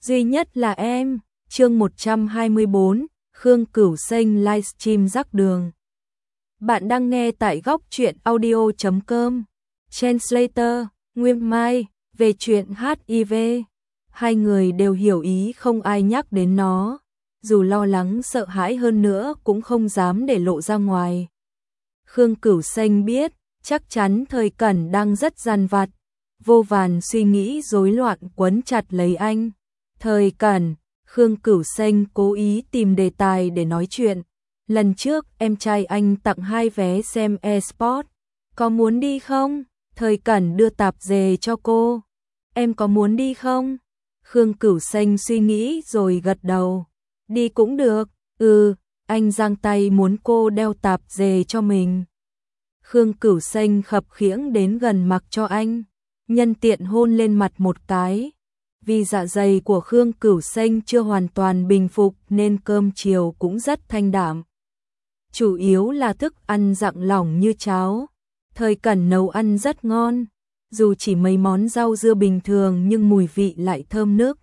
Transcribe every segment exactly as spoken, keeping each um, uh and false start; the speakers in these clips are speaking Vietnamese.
duy nhất là em. Chương một trăm hai mươi bốn, Khương Cửu Xanh livestream rắc đường. Bạn đang nghe tại góc truyện audio chấm com. Translator, Nguyên Mai, về chuyện hát i vê. Hai người đều hiểu ý không ai nhắc đến nó, dù lo lắng sợ hãi hơn nữa cũng không dám để lộ ra ngoài. Khương Cửu Xanh biết, chắc chắn Thời Cẩn đang rất dằn vặt, vô vàn suy nghĩ rối loạn quấn chặt lấy anh. Thời Cẩn, Khương Cửu Xanh cố ý tìm đề tài để nói chuyện. Lần trước em trai anh tặng hai vé xem eSport, có muốn đi không? Thời Cẩn đưa tạp dề cho cô. Em có muốn đi không? Khương Cửu Xanh suy nghĩ rồi gật đầu. Đi cũng được. Ừ, anh giang tay muốn cô đeo tạp dề cho mình. Khương Cửu Xanh khập khiễng đến gần mặc cho anh, nhân tiện hôn lên mặt một cái. Vì dạ dày của Khương Cửu Xanh chưa hoàn toàn bình phục nên cơm chiều cũng rất thanh đạm. Chủ yếu là thức ăn dặn lỏng như cháo. Thời Cẩn nấu ăn rất ngon, dù chỉ mấy món rau dưa bình thường nhưng mùi vị lại thơm nức.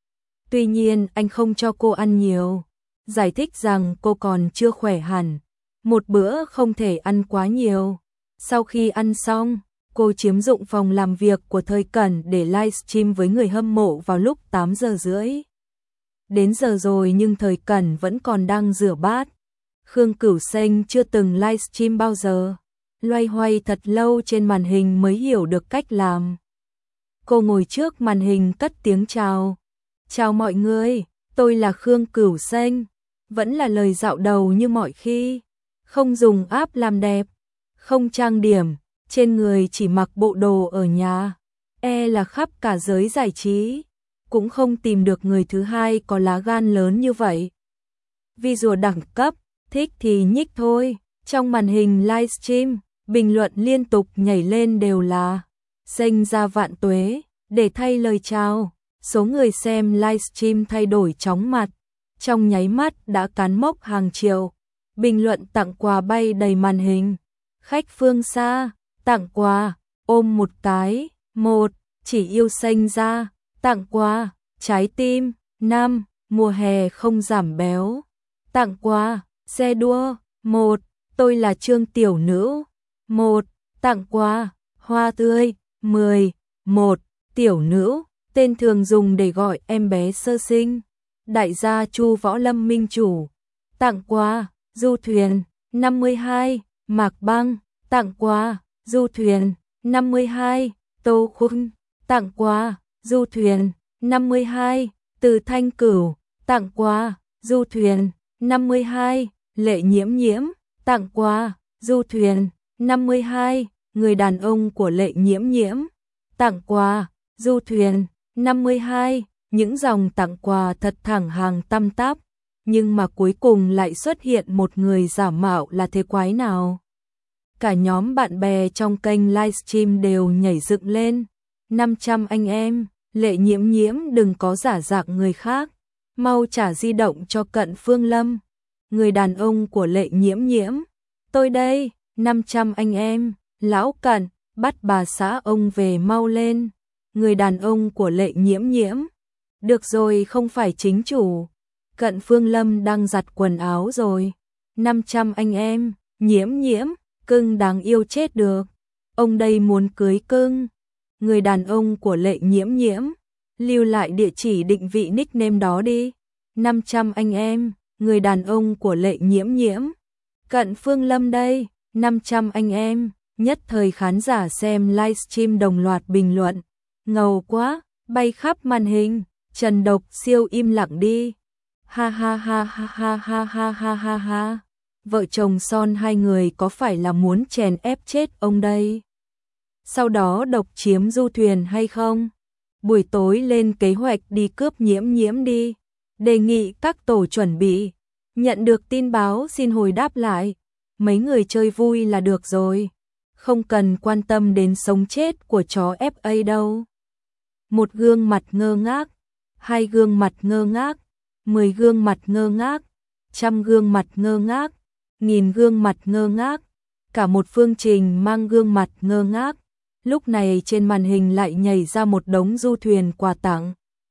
Tuy nhiên anh không cho cô ăn nhiều, giải thích rằng cô còn chưa khỏe hẳn, một bữa không thể ăn quá nhiều. Sau khi ăn xong, cô chiếm dụng phòng làm việc của Thời Cẩn để livestream với người hâm mộ vào lúc tám giờ rưỡi. Đến giờ rồi nhưng Thời Cẩn vẫn còn đang rửa bát. Khương Cửu Xanh chưa từng livestream bao giờ, loay hoay thật lâu trên màn hình mới hiểu được cách làm. Cô ngồi trước màn hình cất tiếng chào. Chào mọi người, tôi là Khương Cửu Xanh. Vẫn là lời dạo đầu như mọi khi. Không dùng app làm đẹp, không trang điểm, trên người chỉ mặc bộ đồ ở nhà. E là khắp cả giới giải trí, cũng không tìm được người thứ hai có lá gan lớn như vậy. Vì rùa đẳng cấp, thích thì nhích thôi. Trong màn hình livestream, bình luận liên tục nhảy lên đều là "Xanh ra vạn tuế", để thay lời chào. Số người xem livestream thay đổi chóng mặt, trong nháy mắt đã cán mốc hàng triệu. Bình luận tặng quà bay đầy màn hình. Khách phương xa, tặng quà, ôm một cái. Một, chỉ yêu Xanh ra, tặng quà, trái tim. Năm, mùa hè không giảm béo, tặng quà, xe đua. Một, tôi là Trương Tiểu Nữ. Một, tặng quà, hoa tươi. Mười, một, Tiểu Nữ, tên thường dùng để gọi em bé sơ sinh. Đại gia Chu Võ Lâm Minh Chủ, tặng quà, du thuyền. Năm mươi hai, Mạc Băng, tặng quà, du thuyền. Năm mươi hai, Tô Khung, tặng quà, du thuyền. Năm mươi hai, Từ Thanh Cửu, tặng quà, du thuyền. Năm mươi hai, Lệ Nhiễm Nhiễm, tặng quà, du thuyền. Năm mươi hai, người đàn ông của Lệ Nhiễm Nhiễm, tặng quà, du thuyền. Năm mươi hai, những dòng tặng quà thật thẳng hàng tăm tắp, nhưng mà cuối cùng lại xuất hiện một người giả mạo là thế quái nào. Cả nhóm bạn bè trong kênh livestream đều nhảy dựng lên. năm trăm anh em, Lệ Nhiễm Nhiễm đừng có giả dạng người khác, mau trả di động cho Cận Phương Lâm. Người đàn ông của Lệ Nhiễm Nhiễm, tôi đây. Năm trăm anh em, Lão Cận, bắt bà xã ông về mau lên. Người đàn ông của Lệ Nhiễm Nhiễm, được rồi không phải chính chủ, Cận Phương Lâm đang giặt quần áo rồi. Năm trăm anh em, Nhiễm Nhiễm, cưng đáng yêu chết được, ông đây muốn cưới cưng. Người đàn ông của Lệ Nhiễm Nhiễm, lưu lại địa chỉ định vị nickname đó đi. Năm trăm anh em, người đàn ông của Lệ Nhiễm Nhiễm, Cận Phương Lâm đây. Năm trăm anh em, nhất thời khán giả xem livestream đồng loạt bình luận. Ngầu quá, bay khắp màn hình. Trần Độc Siêu im lặng đi. Ha ha ha ha ha ha ha ha ha ha. Vợ chồng son hai người có phải là muốn chèn ép chết ông đây? Sau đó độc chiếm du thuyền hay không? Buổi tối lên kế hoạch đi cướp Nhiễm Nhiễm đi. Đề nghị các tổ chuẩn bị. Nhận được tin báo xin hồi đáp lại. Mấy người chơi vui là được rồi, không cần quan tâm đến sống chết của chó ép a đâu. Một gương mặt ngơ ngác, hai gương mặt ngơ ngác, mười gương mặt ngơ ngác, trăm gương mặt ngơ ngác, nghìn gương mặt ngơ ngác, cả một phương trình mang gương mặt ngơ ngác. Lúc này trên màn hình lại nhảy ra một đống du thuyền quà tặng.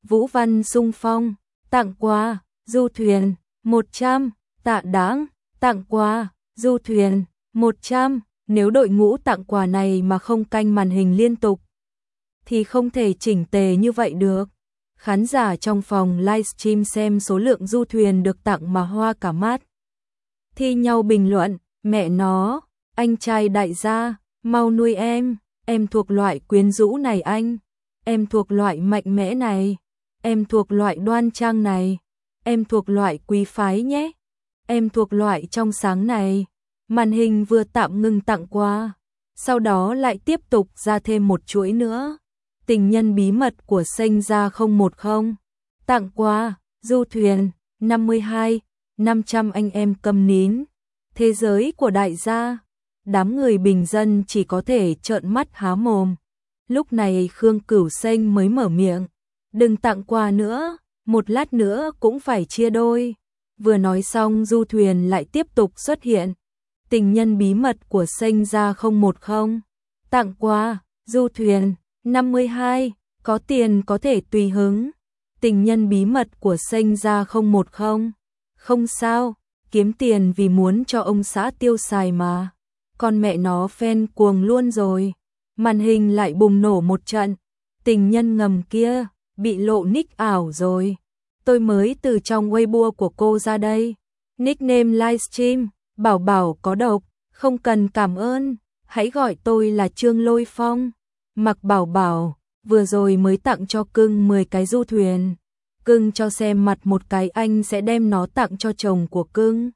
Vũ Văn Xung Phong, tặng quà, du thuyền, một trăm, Tạ Đãng, tặng quà, du thuyền, một trăm. Nếu đội ngũ tặng quà này mà không canh màn hình liên tục, thì không thể chỉnh tề như vậy được. Khán giả trong phòng livestream xem số lượng du thuyền được tặng mà hoa cả mắt. Thi nhau bình luận, mẹ nó, anh trai đại gia, mau nuôi em, em thuộc loại quyến rũ này anh, em thuộc loại mạnh mẽ này, em thuộc loại đoan trang này, em thuộc loại quý phái nhé, em thuộc loại trong sáng này. Màn hình vừa tạm ngừng tặng quà, sau đó lại tiếp tục ra thêm một chuỗi nữa. Tình nhân bí mật của Sinh Gia không một không, tặng quà, du thuyền, năm mươi hai, năm trăm anh em cầm nín. Thế giới của đại gia, đám người bình dân chỉ có thể trợn mắt há mồm. Lúc này Khương Cửu Sinh mới mở miệng, đừng tặng quà nữa, một lát nữa cũng phải chia đôi. Vừa nói xong du thuyền lại tiếp tục xuất hiện. Tình nhân bí mật của Sinh Gia không một không, tặng quà, du thuyền, năm mươi hai, có tiền có thể tùy hứng. Tình nhân bí mật của Sinh Gia không một không, không sao, kiếm tiền vì muốn cho ông xã tiêu xài mà. Con mẹ nó fan cuồng luôn rồi. Màn hình lại bùng nổ một trận. Tình nhân ngầm kia, bị lộ nick ảo rồi. Tôi mới từ trong Weibo của cô ra đây. Nickname livestream, bảo bảo có độc, không cần cảm ơn, hãy gọi tôi là Trương Lôi Phong. Mặc bảo bảo, vừa rồi mới tặng cho cưng mười cái du thuyền. Cưng cho xem mặt một cái anh sẽ đem nó tặng cho chồng của cưng.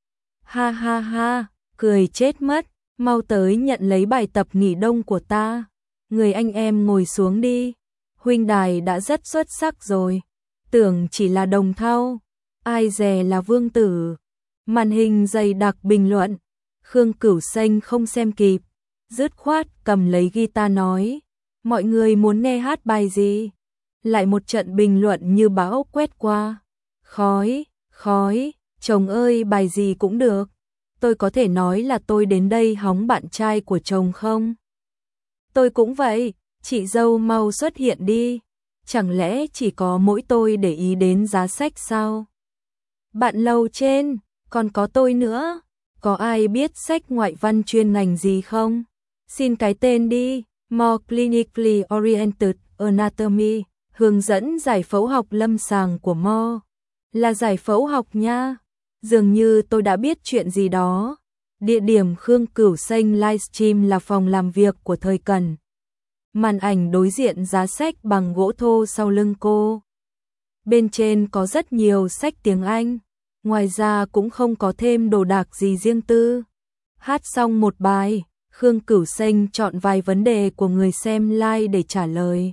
Ha ha ha, cười chết mất, mau tới nhận lấy bài tập nghỉ đông của ta. Người anh em ngồi xuống đi, huynh đài đã rất xuất sắc rồi. Tưởng chỉ là đồng thau, ai dè là vương tử. Màn hình dày đặc bình luận, Khương Cửu Sinh không xem kịp, dứt khoát cầm lấy guitar nói, mọi người muốn nghe hát bài gì? Lại một trận bình luận như bão quét qua. Khói, khói, chồng ơi bài gì cũng được. Tôi có thể nói là tôi đến đây hóng bạn trai của chồng không? Tôi cũng vậy, chị dâu mau xuất hiện đi. Chẳng lẽ chỉ có mỗi tôi để ý đến giá sách sao? Bạn lầu trên, còn có tôi nữa. Có ai biết sách ngoại văn chuyên ngành gì không? Xin cái tên đi. More Clinically Oriented Anatomy, hướng dẫn giải phẫu học lâm sàng của Mo. Là giải phẫu học nha. Dường như tôi đã biết chuyện gì đó. Địa điểm Khương Cửu Sinh livestream là phòng làm việc của Thời Cẩn. Màn ảnh đối diện giá sách bằng gỗ thô sau lưng cô. Bên trên có rất nhiều sách tiếng Anh. Ngoài ra cũng không có thêm đồ đạc gì riêng tư. Hát xong một bài, Khương Cửu Sinh chọn vài vấn đề của người xem like để trả lời.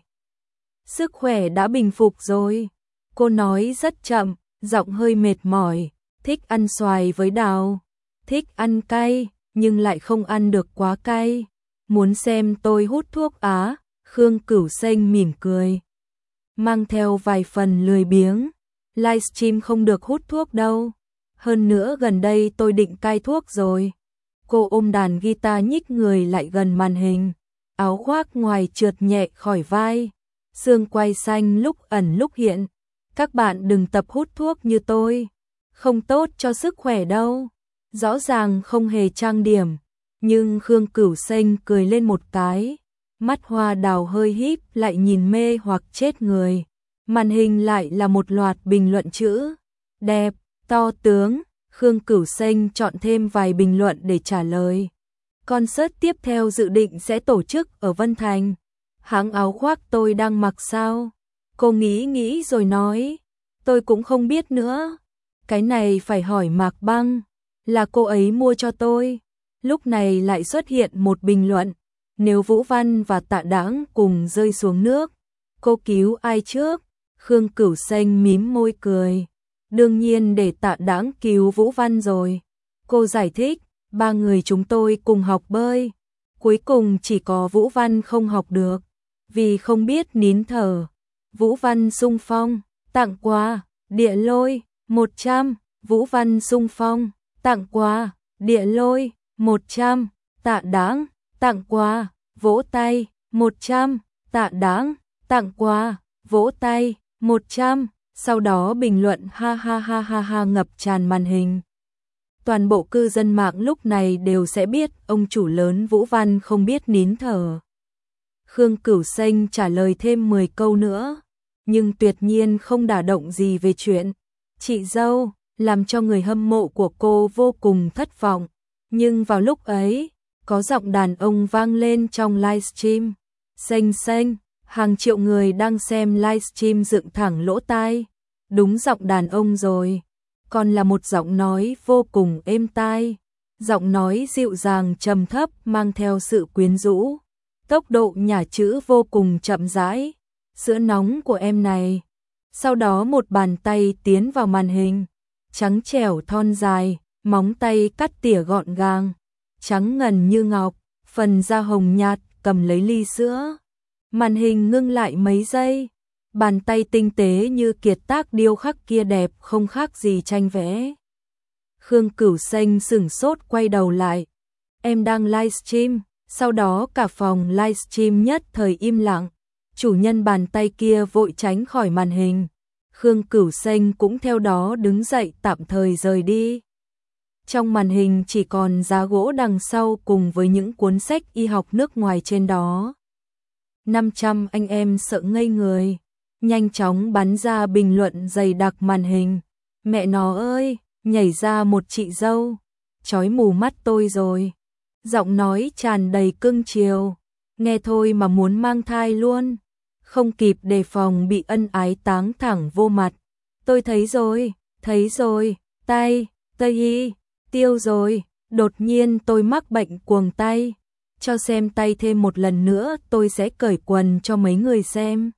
Sức khỏe đã bình phục rồi. Cô nói rất chậm, giọng hơi mệt mỏi. Thích ăn xoài với đào. Thích ăn cay, nhưng lại không ăn được quá cay. Muốn xem tôi hút thuốc á? Khương Cửu Sinh mỉm cười, mang theo vài phần lười biếng. Livestream không được hút thuốc đâu. Hơn nữa gần đây tôi định cai thuốc rồi. Cô ôm đàn guitar nhích người lại gần màn hình. Áo khoác ngoài trượt nhẹ khỏi vai. Xương quai xanh lúc ẩn lúc hiện. Các bạn đừng tập hút thuốc như tôi. Không tốt cho sức khỏe đâu. Rõ ràng không hề trang điểm. Nhưng Khương Cửu Sinh cười lên một cái. Mắt hoa đào hơi híp lại nhìn mê hoặc chết người. Màn hình lại là một loạt bình luận chữ. Đẹp, to tướng. Khương Cửu Sinh chọn thêm vài bình luận để trả lời. Concert tiếp theo dự định sẽ tổ chức ở Vân Thành. Hãng áo khoác tôi đang mặc sao? Cô nghĩ nghĩ rồi nói. Tôi cũng không biết nữa. Cái này phải hỏi Mạc Băng. Là cô ấy mua cho tôi. Lúc này lại xuất hiện một bình luận. Nếu Vũ Văn và Tạ Đãng cùng rơi xuống nước, cô cứu ai trước? Khương Cửu Sinh mím môi cười. Đương nhiên để Tạ Đãng cứu Vũ Văn rồi. Cô giải thích, ba người chúng tôi cùng học bơi. Cuối cùng chỉ có Vũ Văn không học được, vì không biết nín thở. Vũ Văn Xung Phong, tặng quà, địa lôi, một trăm. Vũ Văn Xung Phong, tặng quà, địa lôi, một trăm. Tạ Đãng, tặng quà, vỗ tay, một trăm. Tạ Đãng, tặng quà, vỗ tay. một trăm, sau đó bình luận ha ha ha ha ha ngập tràn màn hình. Toàn bộ cư dân mạng lúc này đều sẽ biết ông chủ lớn Vũ Văn không biết nín thở. Khương Cửu Xanh trả lời thêm mười câu nữa, nhưng tuyệt nhiên không đả động gì về chuyện chị dâu, làm cho người hâm mộ của cô vô cùng thất vọng. Nhưng vào lúc ấy, có giọng đàn ông vang lên trong livestream. Xanh xanh, hàng triệu người đang xem livestream dựng thẳng lỗ tai. Đúng giọng đàn ông rồi, còn là một giọng nói vô cùng êm tai. Giọng nói dịu dàng trầm thấp mang theo sự quyến rũ. Tốc độ nhả chữ vô cùng chậm rãi. Sữa nóng của em này. Sau đó một bàn tay tiến vào màn hình. Trắng trẻo thon dài, móng tay cắt tỉa gọn gàng. Trắng ngần như ngọc, phần da hồng nhạt cầm lấy ly sữa. Màn hình ngưng lại mấy giây. Bàn tay tinh tế như kiệt tác điêu khắc kia đẹp không khác gì tranh vẽ. Khương Cửu Xanh sửng sốt quay đầu lại. Em đang livestream. Sau đó cả phòng livestream nhất thời im lặng. Chủ nhân bàn tay kia vội tránh khỏi màn hình. Khương Cửu Xanh cũng theo đó đứng dậy tạm thời rời đi. Trong màn hình chỉ còn giá gỗ đằng sau cùng với những cuốn sách y học nước ngoài trên đó. năm trăm anh em sợ ngây người. Nhanh chóng bắn ra bình luận dày đặc màn hình. Mẹ nó ơi, nhảy ra một chị dâu. Chói mù mắt tôi rồi. Giọng nói tràn đầy cưng chiều. Nghe thôi mà muốn mang thai luôn. Không kịp đề phòng bị ân ái táng thẳng vô mặt. Tôi thấy rồi, thấy rồi, tay, tây y, tiêu rồi. Đột nhiên tôi mắc bệnh cuồng tay. Cho xem tay thêm một lần nữa tôi sẽ cởi quần cho mấy người xem.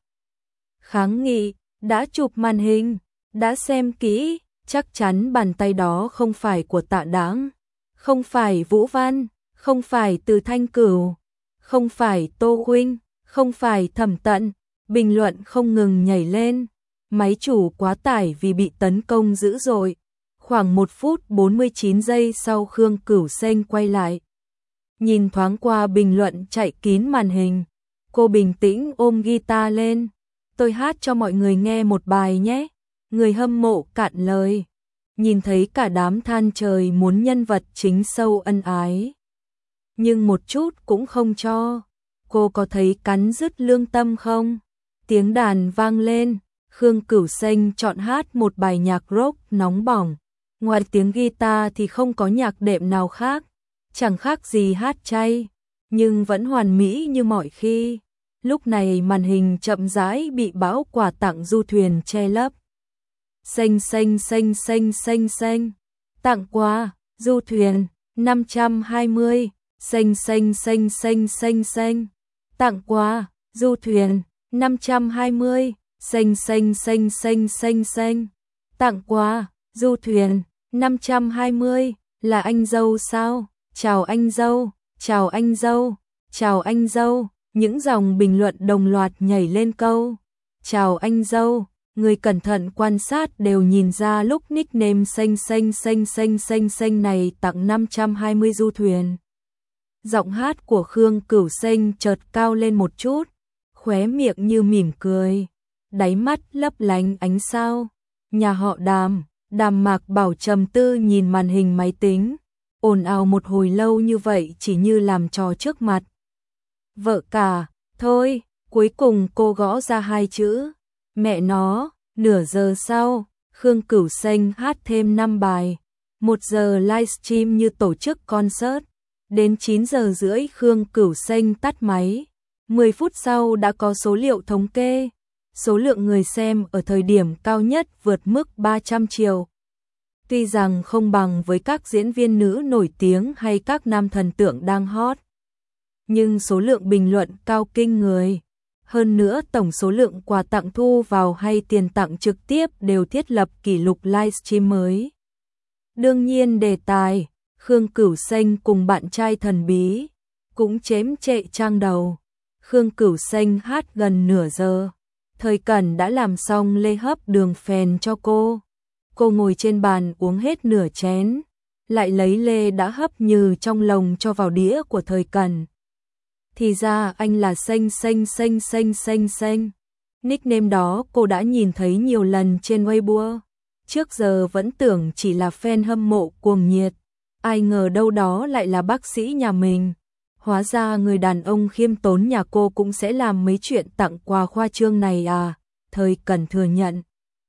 Kháng nghị, đã chụp màn hình, đã xem kỹ, chắc chắn bàn tay đó không phải của Tạ Đãng, không phải Vũ Văn, không phải Từ Thanh Cửu, không phải Tô Huynh, không phải Thẩm Tận. Bình luận không ngừng nhảy lên, máy chủ quá tải vì bị tấn công dữ dội. Khoảng một phút bốn mươi chín giây sau Khương Cửu Xanh quay lại. Nhìn thoáng qua bình luận chạy kín màn hình, cô bình tĩnh ôm guitar lên. Tôi hát cho mọi người nghe một bài nhé. Người hâm mộ cạn lời. Nhìn thấy cả đám than trời muốn nhân vật chính sâu ân ái. Nhưng một chút cũng không cho. Cô có thấy cắn rứt lương tâm không? Tiếng đàn vang lên, Khương Cửu Xanh chọn hát một bài nhạc rock nóng bỏng. Ngoài tiếng guitar thì không có nhạc đệm nào khác, chẳng khác gì hát chay, nhưng vẫn hoàn mỹ như mọi khi. Lúc này màn hình chậm rãi bị bão quà tặng du thuyền che lấp. Xanh xanh xanh xanh xanh xanh. Tặng quà, du thuyền, năm trăm hai mươi. Xanh xanh xanh xanh xanh xanh. Tặng quà, du thuyền, năm trăm hai mươi. Xanh xanh xanh xanh xanh xanh. Tặng quà, du thuyền, năm trăm hai mươi. Là anh dâu sao? Chào anh dâu, chào anh dâu, chào anh dâu. Những dòng bình luận đồng loạt nhảy lên câu chào anh dâu. Người cẩn thận quan sát đều nhìn ra lúc nickname xanh xanh xanh xanh xanh xanh này tặng năm trăm hai mươi du thuyền. Giọng hát của Khương Cửu Xanh chợt cao lên một chút, khóe miệng như mỉm cười, đáy mắt lấp lánh ánh sao. Nhà họ Đàm, Đàm Mạc Bảo trầm tư nhìn màn hình máy tính, ồn ào một hồi lâu như vậy chỉ như làm trò trước mặt vợ cả. Thôi, cuối cùng cô gõ ra hai chữ, mẹ nó. Nửa giờ sau, Khương Cửu Xanh hát thêm năm bài. Một giờ livestream như tổ chức concert. Đến chín giờ rưỡi Khương Cửu Xanh tắt máy. mười phút sau đã có số liệu thống kê. Số lượng người xem ở thời điểm cao nhất vượt mức ba trăm triệu. Tuy rằng không bằng với các diễn viên nữ nổi tiếng hay các nam thần tượng đang hot, nhưng số lượng bình luận cao kinh người. Hơn nữa tổng số lượng quà tặng thu vào hay tiền tặng trực tiếp đều thiết lập kỷ lục livestream mới. Đương nhiên đề tài, Khương Cửu Xanh cùng bạn trai thần bí, cũng chém trệ trang đầu. Khương Cửu Xanh hát gần nửa giờ. Thời Cẩn đã làm xong lê hấp đường phèn cho cô. Cô ngồi trên bàn uống hết nửa chén, lại lấy lê đã hấp nhừ trong lồng cho vào đĩa của Thời Cẩn. Thì ra anh là xanh xanh xanh xanh xanh xanh. Nickname đó cô đã nhìn thấy nhiều lần trên Weibo. Trước giờ vẫn tưởng chỉ là fan hâm mộ cuồng nhiệt. Ai ngờ đâu đó lại là bác sĩ nhà mình. Hóa ra người đàn ông khiêm tốn nhà cô cũng sẽ làm mấy chuyện tặng quà khoa trương này à? Thời Cẩn thừa nhận.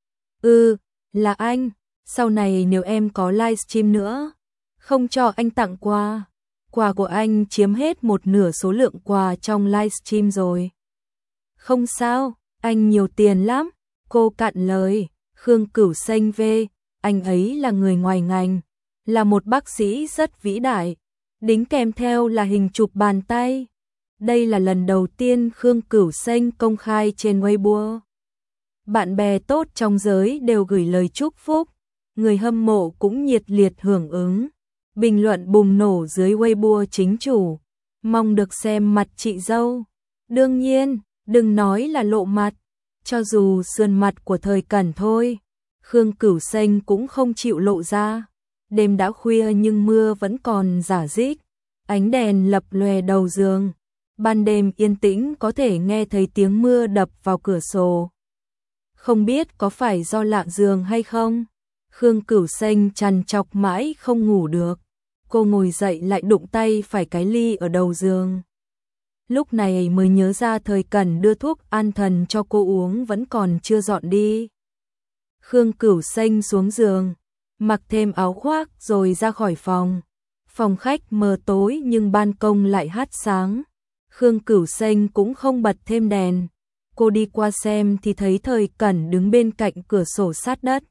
Ừ, là anh. Sau này nếu em có livestream nữa, không cho anh tặng quà. Quà của anh chiếm hết một nửa số lượng quà trong livestream rồi. Không sao, anh nhiều tiền lắm. Cô cạn lời. Khương Cửu Xanh về, anh ấy là người ngoài ngành, là một bác sĩ rất vĩ đại. Đính kèm theo là hình chụp bàn tay. Đây là lần đầu tiên Khương Cửu Xanh công khai trên Weibo. Bạn bè tốt trong giới đều gửi lời chúc phúc, người hâm mộ cũng nhiệt liệt hưởng ứng. Bình luận bùng nổ dưới Weibo chính chủ, mong được xem mặt chị dâu. Đương nhiên, đừng nói là lộ mặt, cho dù sườn mặt của Thời Cẩn thôi, Khương Cửu Xanh cũng không chịu lộ ra. Đêm đã khuya nhưng mưa vẫn còn rả rích, ánh đèn lập lòe đầu giường. Ban đêm yên tĩnh có thể nghe thấy tiếng mưa đập vào cửa sổ. Không biết có phải do lạ giường hay không, Khương Cửu Xanh trằn trọc mãi không ngủ được. Cô ngồi dậy lại đụng tay phải cái ly ở đầu giường. Lúc này mới nhớ ra Thời Cẩn đưa thuốc an thần cho cô uống vẫn còn chưa dọn đi. Khương Cửu Xanh xuống giường, mặc thêm áo khoác rồi ra khỏi phòng. Phòng khách mờ tối nhưng ban công lại hát sáng. Khương Cửu Xanh cũng không bật thêm đèn. Cô đi qua xem thì thấy Thời Cẩn đứng bên cạnh cửa sổ sát đất.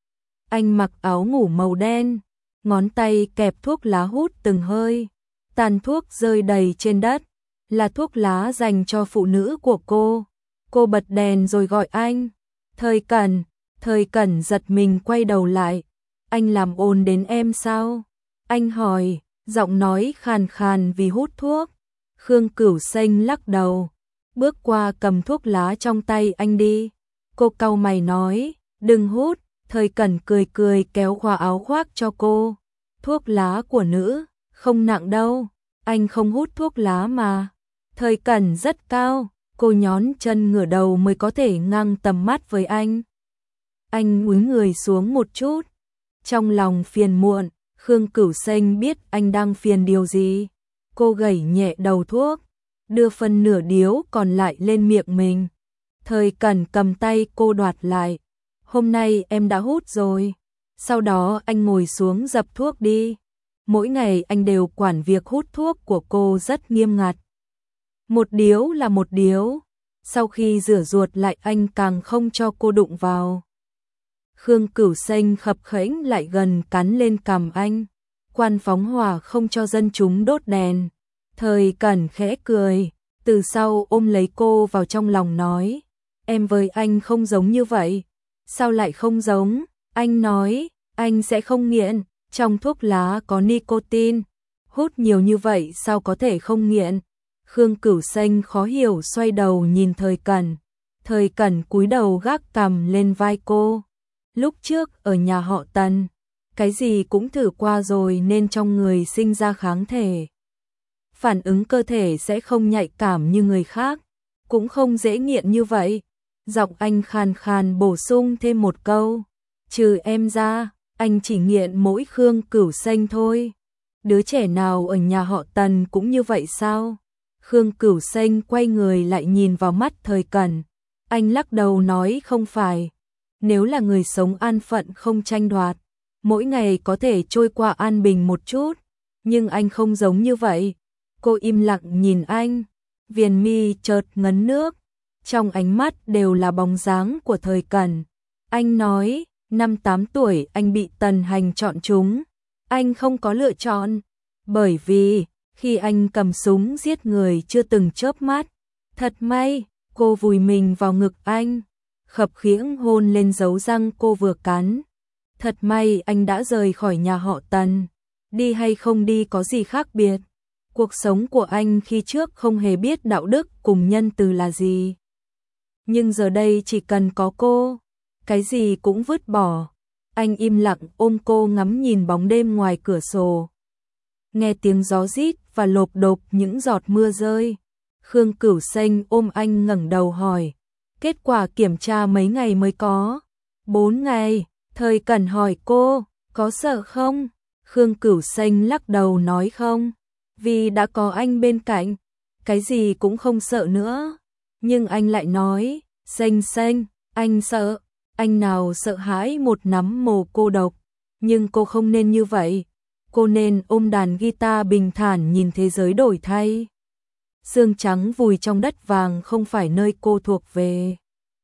Anh mặc áo ngủ màu đen, ngón tay kẹp thuốc lá hút từng hơi. Tàn thuốc rơi đầy trên đất, là thuốc lá dành cho phụ nữ của cô. Cô bật đèn rồi gọi anh. Thời Cẩn. Thời Cẩn giật mình quay đầu lại. Anh làm ồn đến em sao? Anh hỏi, giọng nói khàn khàn vì hút thuốc. Khương Cửu Xanh lắc đầu, bước qua cầm thuốc lá trong tay anh đi. Cô cau mày nói, đừng hút. Thời Cẩn cười cười kéo qua áo khoác cho cô. Thuốc lá của nữ, không nặng đâu. Anh không hút thuốc lá mà. Thời Cẩn rất cao, cô nhón chân ngửa đầu mới có thể ngang tầm mắt với anh. Anh cúi người xuống một chút, trong lòng phiền muộn. Khương Cửu Xanh biết anh đang phiền điều gì. Cô gẩy nhẹ đầu thuốc, đưa phần nửa điếu còn lại lên miệng mình. Thời Cẩn cầm tay cô đoạt lại. Hôm nay em đã hút rồi. Sau đó anh ngồi xuống dập thuốc đi. Mỗi ngày anh đều quản việc hút thuốc của cô rất nghiêm ngặt. Một điếu là một điếu. Sau khi rửa ruột lại anh càng không cho cô đụng vào. Khương Cửu Xanh khập khểnh lại gần cắn lên cằm anh. Quan phóng hỏa không cho dân chúng đốt đèn. Thời Cẩn khẽ cười, từ sau ôm lấy cô vào trong lòng nói. Em với anh không giống như vậy. Sao lại không giống? Anh nói, anh sẽ không nghiện. Trong thuốc lá có nicotine. Hút nhiều như vậy sao có thể không nghiện? Khương Cửu Xanh khó hiểu xoay đầu nhìn Thời Cẩn. Thời Cẩn cúi đầu gác cằm lên vai cô. Lúc trước ở nhà họ Tần, cái gì cũng thử qua rồi nên trong người sinh ra kháng thể. Phản ứng cơ thể sẽ không nhạy cảm như người khác, cũng không dễ nghiện như vậy. Giọng anh khàn khàn bổ sung thêm một câu. Trừ em ra, anh chỉ nghiện mỗi Khương Cửu Xanh thôi. Đứa trẻ nào ở nhà họ Tần cũng như vậy sao? Khương Cửu Xanh quay người lại nhìn vào mắt Thời Cẩn. Anh lắc đầu nói không phải. Nếu là người sống an phận không tranh đoạt, mỗi ngày có thể trôi qua an bình một chút. Nhưng anh không giống như vậy. Cô im lặng nhìn anh. Viền mi chợt ngấn nước. Trong ánh mắt đều là bóng dáng của Thời Cẩn. Anh nói, năm tám tuổi anh bị Tần Hành chọn trúng. Anh không có lựa chọn. Bởi vì, khi anh cầm súng giết người chưa từng chớp mắt. Thật may, cô vùi mình vào ngực anh. Khập khiễng hôn lên dấu răng cô vừa cắn. Thật may anh đã rời khỏi nhà họ Tần. Đi hay không đi có gì khác biệt. Cuộc sống của anh khi trước không hề biết đạo đức cùng nhân từ là gì. Nhưng giờ đây chỉ cần có cô, cái gì cũng vứt bỏ. Anh im lặng ôm cô ngắm nhìn bóng đêm ngoài cửa sổ. Nghe tiếng gió rít và lộp độp những giọt mưa rơi. Khương Cửu Xanh ôm anh ngẩng đầu hỏi. Kết quả kiểm tra mấy ngày mới có. Bốn ngày, Thời Cẩn hỏi cô, có sợ không? Khương Cửu Xanh lắc đầu nói không, vì đã có anh bên cạnh, cái gì cũng không sợ nữa. Nhưng anh lại nói, Xanh Xanh, anh sợ, anh nào sợ hãi một nắm mồ cô độc, nhưng cô không nên như vậy, cô nên ôm đàn guitar bình thản nhìn thế giới đổi thay. Xương trắng vùi trong đất vàng không phải nơi cô thuộc về.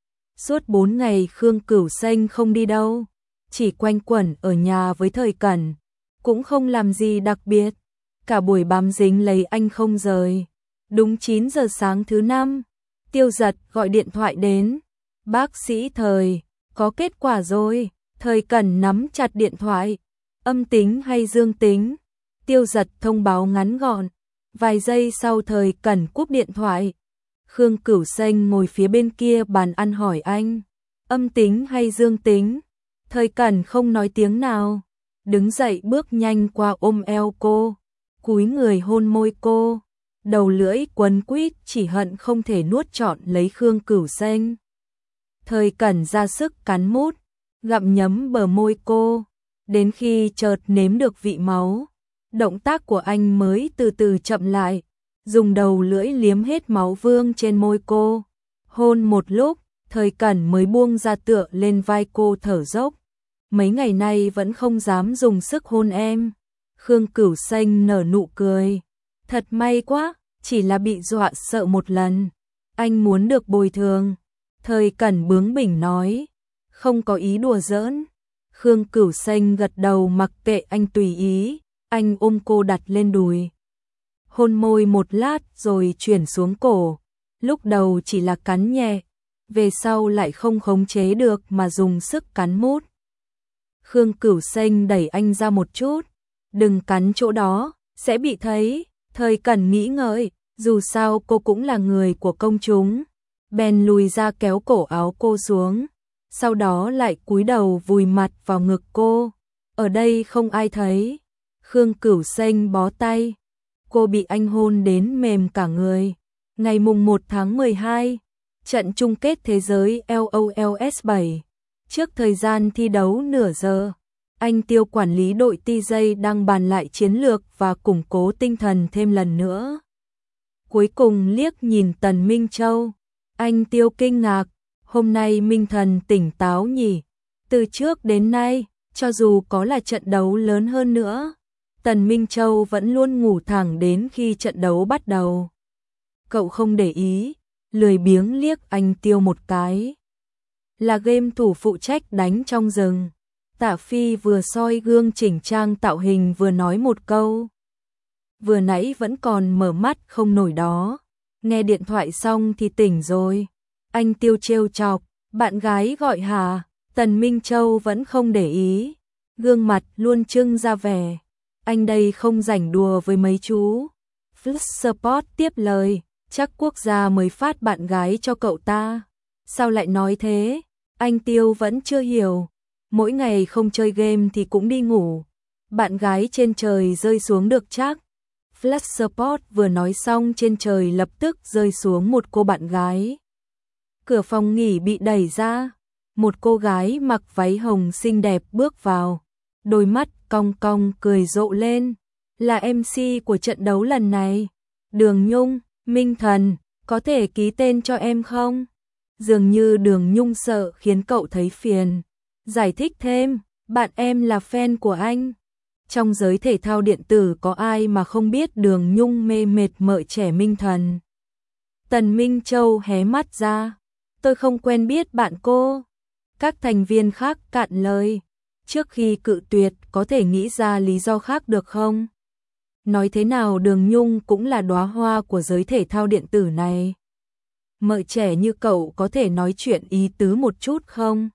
Suốt bốn ngày Khương Cửu Xanh không đi đâu, chỉ quanh quẩn ở nhà với Thời Cẩn, cũng không làm gì đặc biệt, cả buổi bám dính lấy anh không rời. Đúng chín giờ sáng thứ năm, Tiêu Giật gọi điện thoại đến, bác sĩ Thời, có kết quả rồi. Thời Cẩn nắm chặt điện thoại, âm tính hay dương tính? Tiêu Giật thông báo ngắn gọn, vài giây sau Thời Cẩn cúp điện thoại. Khương Cửu Xanh ngồi phía bên kia bàn ăn hỏi anh, âm tính hay dương tính? Thời Cẩn không nói tiếng nào, đứng dậy bước nhanh qua ôm eo cô, cúi người hôn môi cô, đầu lưỡi quấn quýt chỉ hận không thể nuốt trọn lấy Khương Cửu Xanh. Thời Cẩn ra sức cắn mút, gặm nhấm bờ môi cô, đến khi chợt nếm được vị máu, động tác của anh mới từ từ chậm lại, dùng đầu lưỡi liếm hết máu vương trên môi cô. Hôn một lúc, Thời Cẩn mới buông ra tựa lên vai cô thở dốc. Mấy ngày nay vẫn không dám dùng sức hôn em. Khương Cửu Xanh nở nụ cười. Thật may quá, chỉ là bị dọa sợ một lần. Anh muốn được bồi thường. Thời Cẩn bướng bỉnh nói, không có ý đùa giỡn. Khương Cửu Xanh gật đầu mặc kệ anh tùy ý. Anh ôm cô đặt lên đùi, hôn môi một lát rồi chuyển xuống cổ. Lúc đầu chỉ là cắn nhẹ, về sau lại không khống chế được mà dùng sức cắn mút. Khương Cửu Xanh đẩy anh ra một chút, đừng cắn chỗ đó, sẽ bị thấy. Thời Cẩn nghĩ ngợi, dù sao cô cũng là người của công chúng. Bèn lùi ra kéo cổ áo cô xuống, sau đó lại cúi đầu vùi mặt vào ngực cô. Ở đây không ai thấy. Khương Cửu Xanh bó tay, cô bị anh hôn đến mềm cả người. Ngày mùng một tháng mười hai, trận chung kết thế giới L O L S bảy. Trước thời gian thi đấu nửa giờ, anh Tiêu quản lý đội T J đang bàn lại chiến lược và củng cố tinh thần thêm lần nữa. Cuối cùng liếc nhìn Tần Minh Châu, anh Tiêu kinh ngạc, hôm nay Minh Thần tỉnh táo nhỉ? Từ trước đến nay, cho dù có là trận đấu lớn hơn nữa, Tần Minh Châu vẫn luôn ngủ thẳng đến khi trận đấu bắt đầu. Cậu không để ý, lười biếng liếc anh Tiêu một cái. Là game thủ phụ trách đánh trong rừng. Tạ Phi vừa soi gương chỉnh trang tạo hình vừa nói một câu. Vừa nãy vẫn còn mở mắt không nổi đó. Nghe điện thoại xong thì tỉnh rồi. Anh Tiêu trêu chọc, bạn gái gọi hả? Tần Minh Châu vẫn không để ý, gương mặt luôn trưng ra vẻ. Anh đây không rảnh đùa với mấy chú. Flash Sport tiếp lời, chắc quốc gia mới phát bạn gái cho cậu ta. Sao lại nói thế? Anh Tiêu vẫn chưa hiểu. Mỗi ngày không chơi game thì cũng đi ngủ. Bạn gái trên trời rơi xuống được chắc. Flash Sport vừa nói xong trên trời lập tức rơi xuống một cô bạn gái. Cửa phòng nghỉ bị đẩy ra. Một cô gái mặc váy hồng xinh đẹp bước vào. Đôi mắt cong cong cười rộ lên. Là em xê của trận đấu lần này. Đường Nhung, Minh Thần, có thể ký tên cho em không? Dường như Đường Nhung sợ khiến cậu thấy phiền. Giải thích thêm, bạn em là fan của anh. Trong giới thể thao điện tử có ai mà không biết Đường Nhung mê mệt mợ trẻ Minh Thần. Tần Minh Châu hé mắt ra. Tôi không quen biết bạn cô. Các thành viên khác cạn lời. Trước khi cự tuyệt có thể nghĩ ra lý do khác được không? Nói thế nào Đường Nhung cũng là đóa hoa của giới thể thao điện tử này. Mợ trẻ như cậu có thể nói chuyện ý tứ một chút không?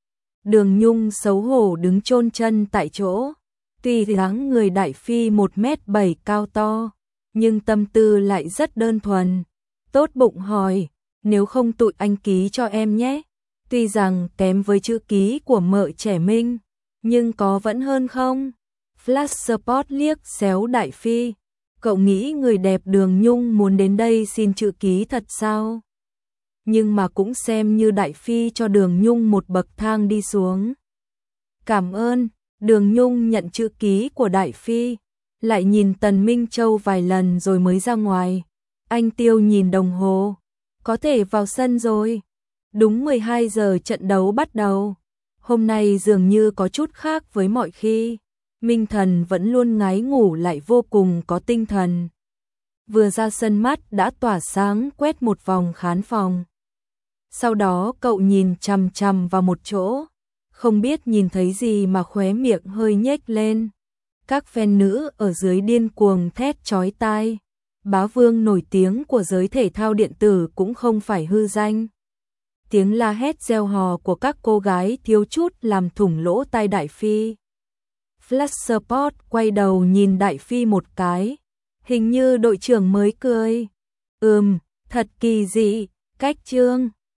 Đường Nhung xấu hổ đứng chôn chân tại chỗ. Tuy dáng người đại phi một mét bảy cao to, nhưng tâm tư lại rất đơn thuần. Tốt bụng hỏi, nếu không tụi anh ký cho em nhé. Tuy rằng kém với chữ ký của mợ trẻ Minh, nhưng có vẫn hơn không? Flash Sport liếc xéo đại phi. Cậu nghĩ người đẹp Đường Nhung muốn đến đây xin chữ ký thật sao? nhưng mà cũng xem như Đại Phi cho Đường Nhung một bậc thang đi xuống. Cảm ơn, Đường Nhung nhận chữ ký của Đại Phi, lại nhìn Tần Minh Châu vài lần rồi mới ra ngoài. Anh Tiêu nhìn đồng hồ, có thể vào sân rồi. Đúng mười hai giờ trận đấu bắt đầu. Hôm nay dường như có chút khác với mọi khi. Minh Thần vẫn luôn ngái ngủ lại vô cùng có tinh thần. Vừa ra sân mắt đã tỏa sáng quét một vòng khán phòng. Sau đó cậu nhìn chằm chằm vào một chỗ, không biết nhìn thấy gì mà khóe miệng hơi nhếch lên. Các fan nữ ở dưới điên cuồng thét chói tai. Bá vương nổi tiếng của giới thể thao điện tử cũng không phải hư danh. Tiếng la hét reo hò của các cô gái thiếu chút làm thủng lỗ tai Đại Phi. Flash Sport quay đầu nhìn Đại Phi một cái. Hình như đội trưởng mới cười. Ừm, thật kỳ dị, cách trương.